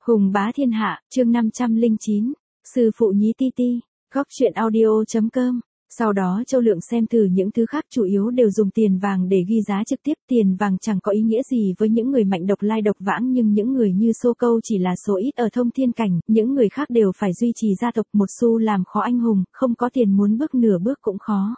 Hùng bá thiên hạ, chương 509, sư phụ nhí ti ti, góc truyện audio.com. Sau đó Châu Lượng xem thử những thứ khác chủ yếu đều dùng tiền vàng để ghi giá trực tiếp. Tiền vàng chẳng có ý nghĩa gì với những người mạnh độc lai độc vãng, nhưng những người như Xô Câu chỉ là số ít ở thông thiên cảnh, những người khác đều phải duy trì gia tộc, một xu làm khó anh hùng, không có tiền muốn bước nửa bước cũng khó.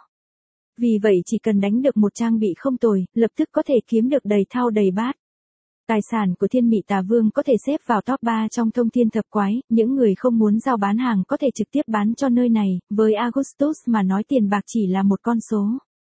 Vì vậy chỉ cần đánh được một trang bị không tồi, lập tức có thể kiếm được đầy thau đầy bát. Tài sản của Thiên Mị Tà Vương có thể xếp vào top 3 trong thông thiên thập quái, những người không muốn giao bán hàng có thể trực tiếp bán cho nơi này, với Augustus mà nói tiền bạc chỉ là một con số.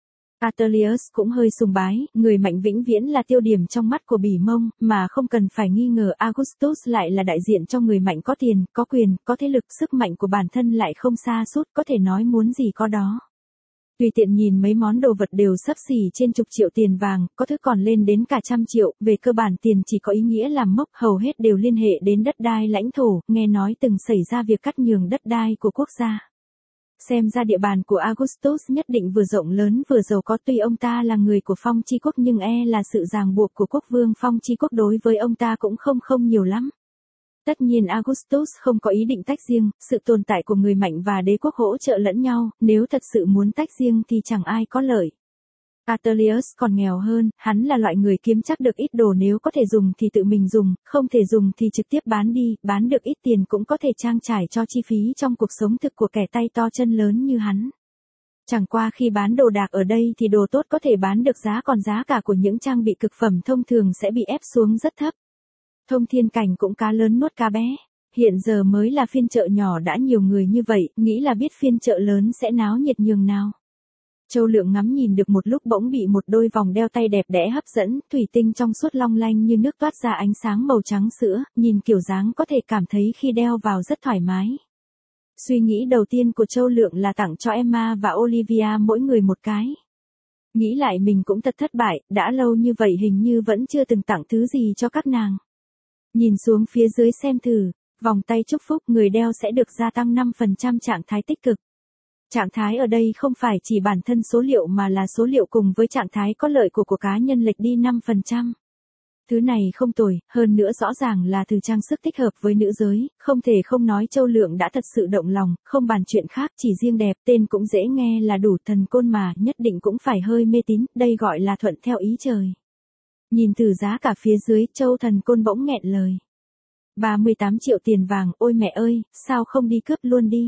Atelius cũng hơi sùng bái, người mạnh vĩnh viễn là tiêu điểm trong mắt của Bỉ Mông, mà không cần phải nghi ngờ Augustus lại là đại diện cho người mạnh có tiền, có quyền, có thế lực, sức mạnh của bản thân lại không sa sút, có thể nói muốn gì có đó. Tùy tiện nhìn mấy món đồ vật đều xấp xỉ trên chục triệu tiền vàng, có thứ còn lên đến cả trăm triệu, về cơ bản tiền chỉ có ý nghĩa làm mốc, hầu hết đều liên hệ đến đất đai lãnh thổ, nghe nói từng xảy ra việc cắt nhường đất đai của quốc gia. Xem ra địa bàn của Augustus nhất định vừa rộng lớn vừa giàu có, tuy ông ta là người của Phong Chi Quốc nhưng là sự ràng buộc của quốc vương Phong Chi Quốc đối với ông ta cũng không nhiều lắm. Tất nhiên Augustus không có ý định tách riêng, sự tồn tại của người mạnh và đế quốc hỗ trợ lẫn nhau, nếu thật sự muốn tách riêng thì chẳng ai có lợi. Atelius còn nghèo hơn, hắn là loại người kiếm chắc được ít đồ, nếu có thể dùng thì tự mình dùng, không thể dùng thì trực tiếp bán đi, bán được ít tiền cũng có thể trang trải cho chi phí trong cuộc sống thực của kẻ tay to chân lớn như hắn. Chẳng qua khi bán đồ đạc ở đây thì đồ tốt có thể bán được giá, còn giá cả của những trang bị cực phẩm thông thường sẽ bị ép xuống rất thấp. Thông thiên cảnh cũng cá lớn nuốt cá bé. Hiện giờ mới là phiên chợ nhỏ đã nhiều người như vậy, nghĩ là biết phiên chợ lớn sẽ náo nhiệt nhường nào. Châu Lượng ngắm nhìn được một lúc bỗng bị một đôi vòng đeo tay đẹp đẽ hấp dẫn, thủy tinh trong suốt long lanh như nước toát ra ánh sáng màu trắng sữa, nhìn kiểu dáng có thể cảm thấy khi đeo vào rất thoải mái. Suy nghĩ đầu tiên của Châu Lượng là tặng cho Emma và Olivia mỗi người một cái. Nghĩ lại mình cũng thật thất bại, đã lâu như vậy hình như vẫn chưa từng tặng thứ gì cho các nàng. Nhìn xuống phía dưới xem thử, vòng tay chúc phúc người đeo sẽ được gia tăng 5% trạng thái tích cực. Trạng thái ở đây không phải chỉ bản thân số liệu mà là số liệu cùng với trạng thái có lợi của cá nhân lệch đi 5%. Thứ này không tồi, hơn nữa rõ ràng là thứ trang sức thích hợp với nữ giới, không thể không nói Châu Lượng đã thật sự động lòng, không bàn chuyện khác, chỉ riêng đẹp, tên cũng dễ nghe là đủ, thần côn mà, nhất định cũng phải hơi mê tín, đây gọi là thuận theo ý trời. Nhìn từ giá cả phía dưới, Châu thần côn bỗng nghẹn lời. 38 triệu tiền vàng, ôi mẹ ơi, sao không đi cướp luôn đi.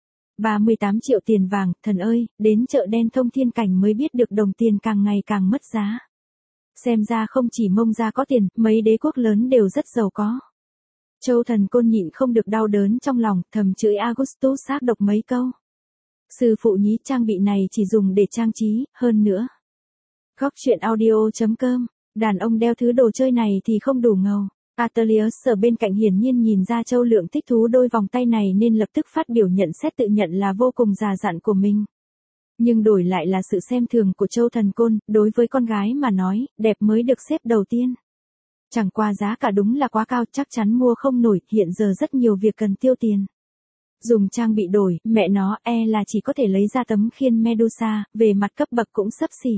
38 triệu tiền vàng, thần ơi, đến chợ đen thông thiên cảnh mới biết được đồng tiền càng ngày càng mất giá. Xem ra không chỉ Mông gia có tiền, mấy đế quốc lớn đều rất giàu có. Châu thần côn nhịn không được đau đớn trong lòng, thầm chửi Augustus ác độc mấy câu. Sư phụ nhí, trang bị này chỉ dùng để trang trí, hơn nữa. Góc truyện audio.com. Đàn ông đeo thứ đồ chơi này thì không đủ ngầu. Atelius ở bên cạnh hiển nhiên nhìn ra Châu Lượng thích thú đôi vòng tay này nên lập tức phát biểu nhận xét, tự nhận là vô cùng già dặn của mình. Nhưng đổi lại là sự xem thường của Châu thần côn, đối với con gái mà nói, đẹp mới được xếp đầu tiên. Chẳng qua giá cả đúng là quá cao, chắc chắn mua không nổi, hiện giờ rất nhiều việc cần tiêu tiền. Dùng trang bị đổi, mẹ nó là chỉ có thể lấy ra tấm khiên Medusa, về mặt cấp bậc cũng xấp xỉ.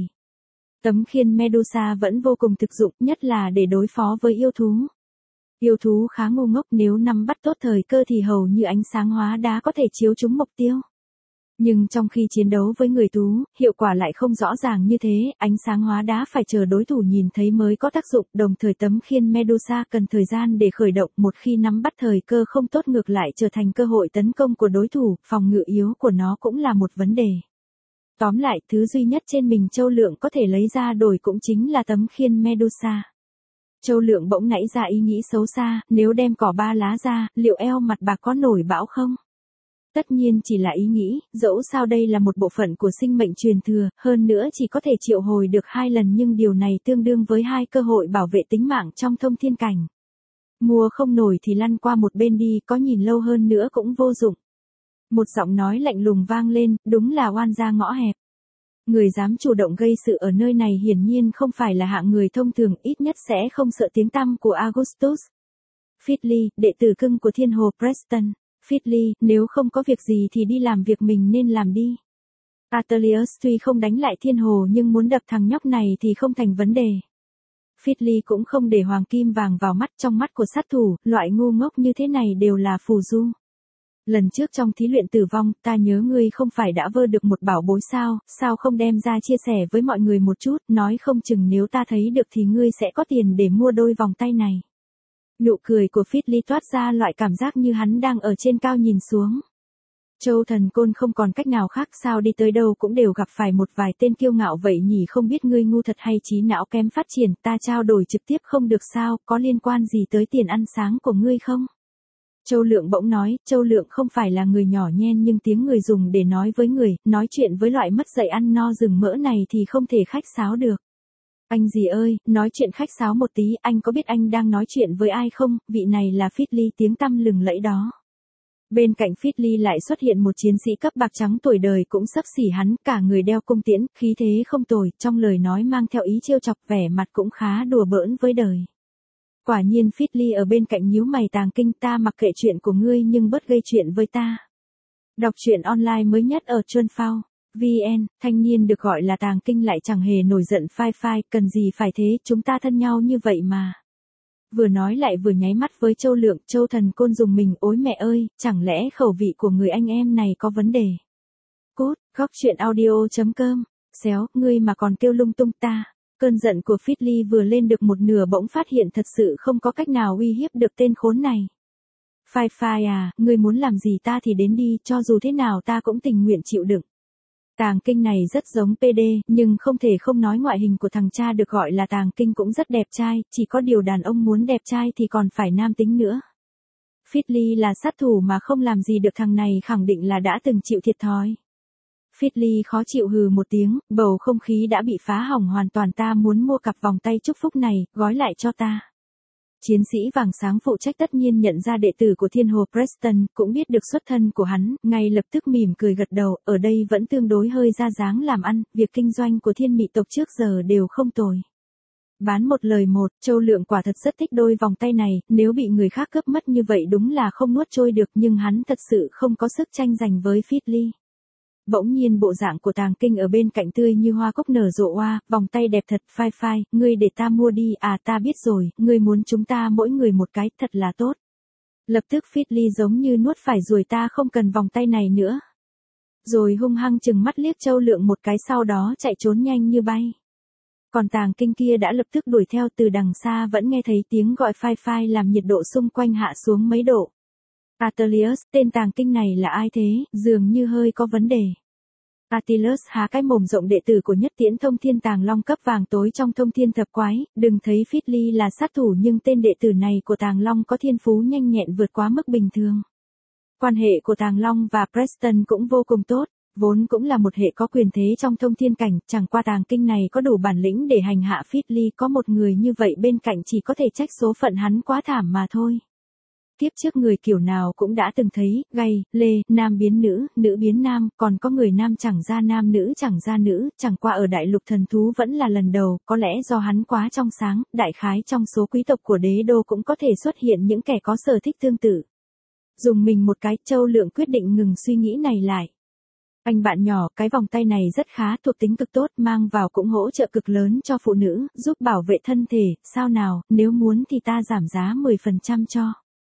Tấm khiên Medusa vẫn vô cùng thực dụng, nhất là để đối phó với yêu thú. Yêu thú khá ngu ngốc, nếu nắm bắt tốt thời cơ thì hầu như ánh sáng hóa đá có thể chiếu trúng mục tiêu. Nhưng trong khi chiến đấu với người thú, hiệu quả lại không rõ ràng như thế, ánh sáng hóa đá phải chờ đối thủ nhìn thấy mới có tác dụng, đồng thời tấm khiên Medusa cần thời gian để khởi động, một khi nắm bắt thời cơ không tốt ngược lại trở thành cơ hội tấn công của đối thủ, phòng ngự yếu của nó cũng là một vấn đề. Tóm lại, thứ duy nhất trên mình Châu Lượng có thể lấy ra đổi cũng chính là tấm khiên Medusa. Châu Lượng bỗng nảy ra ý nghĩ xấu xa, nếu đem cỏ ba lá ra, liệu eo mặt bạc có nổi bão không? Tất nhiên chỉ là ý nghĩ, dẫu sao đây là một bộ phận của sinh mệnh truyền thừa, hơn nữa chỉ có thể triệu hồi được 2 lần, nhưng điều này tương đương với 2 cơ hội bảo vệ tính mạng trong thông thiên cảnh. Mua không nổi thì lăn qua một bên đi, có nhìn lâu hơn nữa cũng vô dụng. Một giọng nói lạnh lùng vang lên, đúng là oan gia ngõ hẹp. Người dám chủ động gây sự ở nơi này hiển nhiên không phải là hạng người thông thường, ít nhất sẽ không sợ tiếng tăm của Augustus. Fitly, đệ tử cưng của thiên hồ Preston. Fitly, nếu không có việc gì thì đi làm việc mình nên làm đi. Atelius tuy không đánh lại thiên hồ nhưng muốn đập thằng nhóc này thì không thành vấn đề. Fitly cũng không để hoàng kim vàng vào mắt, trong mắt của sát thủ, loại ngu ngốc như thế này đều là phù du. Lần trước trong thí luyện tử vong, ta nhớ ngươi không phải đã vơ được một bảo bối sao không đem ra chia sẻ với mọi người một chút, nói không chừng nếu ta thấy được thì ngươi sẽ có tiền để mua đôi vòng tay này. Nụ cười của Fitly toát ra loại cảm giác như hắn đang ở trên cao nhìn xuống. Châu Thần Côn không còn cách nào khác, sao đi tới đâu cũng đều gặp phải một vài tên kiêu ngạo vậy nhỉ, không biết ngươi ngu thật hay trí não kém phát triển, ta trao đổi trực tiếp không được sao, có liên quan gì tới tiền ăn sáng của ngươi không? Châu Lượng bỗng nói, Châu Lượng không phải là người nhỏ nhen nhưng tiếng người dùng để nói với người, nói chuyện với loại mất dạy ăn no rừng mỡ này thì không thể khách sáo được. Anh gì ơi, nói chuyện khách sáo một tí, anh có biết anh đang nói chuyện với ai không, vị này là Fitly tiếng tăm lừng lẫy đó. Bên cạnh Fitly lại xuất hiện một chiến sĩ cấp bạc trắng tuổi đời cũng xấp xỉ hắn, cả người đeo cung tiễn, khí thế không tồi, trong lời nói mang theo ý trêu chọc, vẻ mặt cũng khá đùa bỡn với đời. Quả nhiên Fitly ở bên cạnh nhíu mày, Tàng Kinh, ta mặc kệ chuyện của ngươi nhưng bớt gây chuyện với ta. Đọc truyện online mới nhất ở Chuân Phao VN, thanh niên được gọi là Tàng Kinh lại chẳng hề nổi giận phai phai, cần gì phải thế, chúng ta thân nhau như vậy mà. Vừa nói lại vừa nháy mắt với Châu Lượng, Châu Thần Côn dùng mình, ối mẹ ơi, chẳng lẽ khẩu vị của người anh em này có vấn đề. Cút, góc truyện audio.com, xéo, ngươi mà còn kêu lung tung ta. Cơn giận của Fitly vừa lên được một nửa bỗng phát hiện thật sự không có cách nào uy hiếp được tên khốn này. Phai phai à, ngươi muốn làm gì ta thì đến đi, cho dù thế nào ta cũng tình nguyện chịu đựng. Tàng Kinh này rất giống PD, nhưng không thể không nói ngoại hình của thằng cha được gọi là Tàng Kinh cũng rất đẹp trai, chỉ có điều đàn ông muốn đẹp trai thì còn phải nam tính nữa. Fitly là sát thủ mà không làm gì được thằng này khẳng định là đã từng chịu thiệt thòi. Fitly khó chịu hừ một tiếng, bầu không khí đã bị phá hỏng hoàn toàn, ta muốn mua cặp vòng tay chúc phúc này, gói lại cho ta. Chiến sĩ vàng sáng phụ trách tất nhiên nhận ra đệ tử của Thiên Hồ Preston, cũng biết được xuất thân của hắn, ngay lập tức mỉm cười gật đầu, ở đây vẫn tương đối hơi ra dáng làm ăn, việc kinh doanh của Thiên Mị tộc trước giờ đều không tồi. Bán một lời một, Châu Lượng quả thật rất thích đôi vòng tay này, nếu bị người khác cướp mất như vậy đúng là không nuốt trôi được, nhưng hắn thật sự không có sức tranh giành với Fitly. Bỗng nhiên bộ dạng của Tàng Kinh ở bên cạnh tươi như hoa cúc nở rộ hoa, vòng tay đẹp thật, phai phai, ngươi để ta mua đi, à ta biết rồi, ngươi muốn chúng ta mỗi người một cái, thật là tốt. Lập tức Fitly giống như nuốt phải ruồi, ta không cần vòng tay này nữa. Rồi hung hăng chừng mắt liếc Châu Lượng một cái, sau đó chạy trốn nhanh như bay. Còn Tàng Kinh kia đã lập tức đuổi theo, từ đằng xa vẫn nghe thấy tiếng gọi phai phai làm nhiệt độ xung quanh hạ xuống mấy độ. Atelius, tên Tàng Kinh này là ai thế, dường như hơi có vấn đề. Atilius há cái mồm rộng, đệ tử của Nhất Tiễn Thông Thiên Tàng Long cấp vàng tối trong Thông Thiên Thập Quái, đừng thấy Fitly là sát thủ nhưng tên đệ tử này của Tàng Long có thiên phú nhanh nhẹn vượt quá mức bình thường. Quan hệ của Tàng Long và Preston cũng vô cùng tốt, vốn cũng là một hệ có quyền thế trong thông thiên cảnh, chẳng qua Tàng Kinh này có đủ bản lĩnh để hành hạ Fitly, có một người như vậy bên cạnh chỉ có thể trách số phận hắn quá thảm mà thôi. Tiếp trước người kiểu nào cũng đã từng thấy, gay, lê, nam biến nữ, nữ biến nam, còn có người nam chẳng ra nam, nữ chẳng ra nữ, chẳng qua ở đại lục thần thú vẫn là lần đầu, có lẽ do hắn quá trong sáng, đại khái trong số quý tộc của đế đô cũng có thể xuất hiện những kẻ có sở thích tương tự. Dùng mình một cái, Châu Lượng quyết định ngừng suy nghĩ này lại. Anh bạn nhỏ, cái vòng tay này rất khá, thuộc tính cực tốt, mang vào cũng hỗ trợ cực lớn cho phụ nữ, giúp bảo vệ thân thể, sao nào, nếu muốn thì ta giảm giá 10% cho.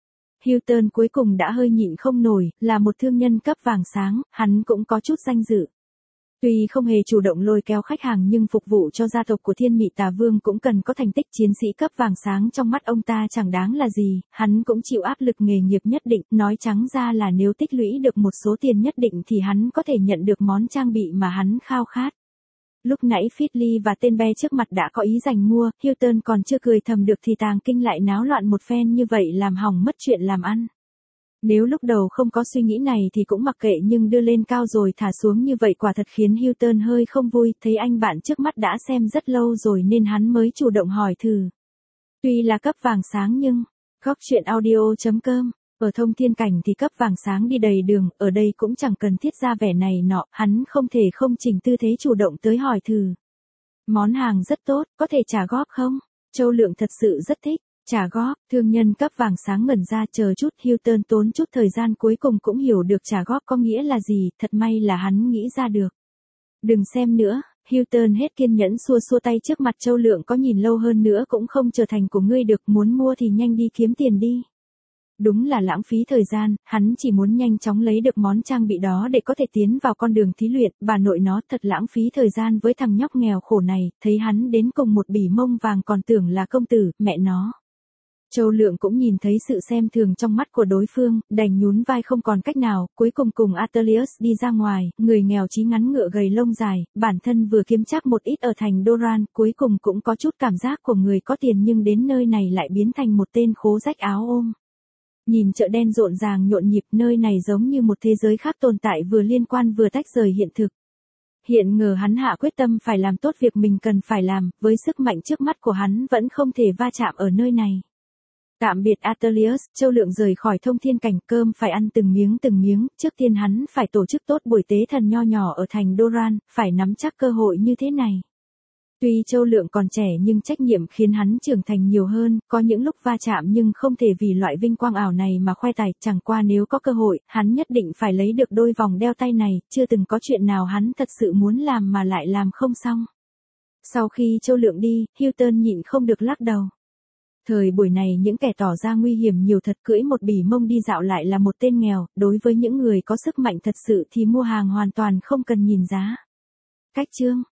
Hilton cuối cùng đã hơi nhịn không nổi, là một thương nhân cấp vàng sáng, hắn cũng có chút danh dự. Tuy không hề chủ động lôi kéo khách hàng nhưng phục vụ cho gia tộc của Thiên Mị Tà Vương cũng cần có thành tích, chiến sĩ cấp vàng sáng trong mắt ông ta chẳng đáng là gì, hắn cũng chịu áp lực nghề nghiệp nhất định, nói trắng ra là nếu tích lũy được một số tiền nhất định thì hắn có thể nhận được món trang bị mà hắn khao khát. Lúc nãy Fitly và tên bé trước mặt đã có ý giành mua, Hilton còn chưa cười thầm được thì Tàng Kinh lại náo loạn một phen như vậy làm hỏng mất chuyện làm ăn. Nếu lúc đầu không có suy nghĩ này thì cũng mặc kệ, nhưng đưa lên cao rồi thả xuống như vậy quả thật khiến Hilton hơi không vui, thấy anh bạn trước mắt đã xem rất lâu rồi nên hắn mới chủ động hỏi thử. Tuy là cấp vàng sáng nhưng, góc truyện audio.com, ở thông thiên cảnh thì cấp vàng sáng đi đầy đường, ở đây cũng chẳng cần thiết ra vẻ này nọ, hắn không thể không chỉnh tư thế chủ động tới hỏi thử. Món hàng rất tốt, có thể trả góp không? Châu Lượng thật sự rất thích. Trả góp, thương nhân cấp vàng sáng ngẩn ra, chờ chút, Hilton tốn chút thời gian cuối cùng cũng hiểu được trả góp có nghĩa là gì, thật may là hắn nghĩ ra được. Đừng xem nữa, Hilton hết kiên nhẫn xua xua tay trước mặt Châu Lượng, có nhìn lâu hơn nữa cũng không trở thành của ngươi được, muốn mua thì nhanh đi kiếm tiền đi. Đúng là lãng phí thời gian, hắn chỉ muốn nhanh chóng lấy được món trang bị đó để có thể tiến vào con đường thí luyện, bà nội nó thật lãng phí thời gian với thằng nhóc nghèo khổ này, thấy hắn đến cùng một bỉ mông vàng còn tưởng là công tử, mẹ nó. Châu Lượng cũng nhìn thấy sự xem thường trong mắt của đối phương, đành nhún vai không còn cách nào, cuối cùng cùng Atelius đi ra ngoài, người nghèo chí ngắn ngựa gầy lông dài, bản thân vừa kiếm chắc một ít ở thành Doran, cuối cùng cũng có chút cảm giác của người có tiền nhưng đến nơi này lại biến thành một tên khố rách áo ôm. Nhìn chợ đen rộn ràng nhộn nhịp, nơi này giống như một thế giới khác tồn tại, vừa liên quan vừa tách rời hiện thực. Hiện ngờ hắn hạ quyết tâm phải làm tốt việc mình cần phải làm, với sức mạnh trước mắt của hắn vẫn không thể va chạm ở nơi này. Tạm biệt Atelius, Châu Lượng rời khỏi Thông Thiên Cảnh, cơm phải ăn từng miếng, trước tiên hắn phải tổ chức tốt buổi tế thần nho nhỏ ở thành Doran, phải nắm chắc cơ hội như thế này. Tuy Châu Lượng còn trẻ nhưng trách nhiệm khiến hắn trưởng thành nhiều hơn, có những lúc va chạm nhưng không thể vì loại vinh quang ảo này mà khoe tài, chẳng qua nếu có cơ hội, hắn nhất định phải lấy được đôi vòng đeo tay này, chưa từng có chuyện nào hắn thật sự muốn làm mà lại làm không xong. Sau khi Châu Lượng đi, Hilton nhịn không được lắc đầu. Thời buổi này những kẻ tỏ ra nguy hiểm nhiều thật, cưỡi một bỉ mông đi dạo lại là một tên nghèo, đối với những người có sức mạnh thật sự thì mua hàng hoàn toàn không cần nhìn giá. Cách chương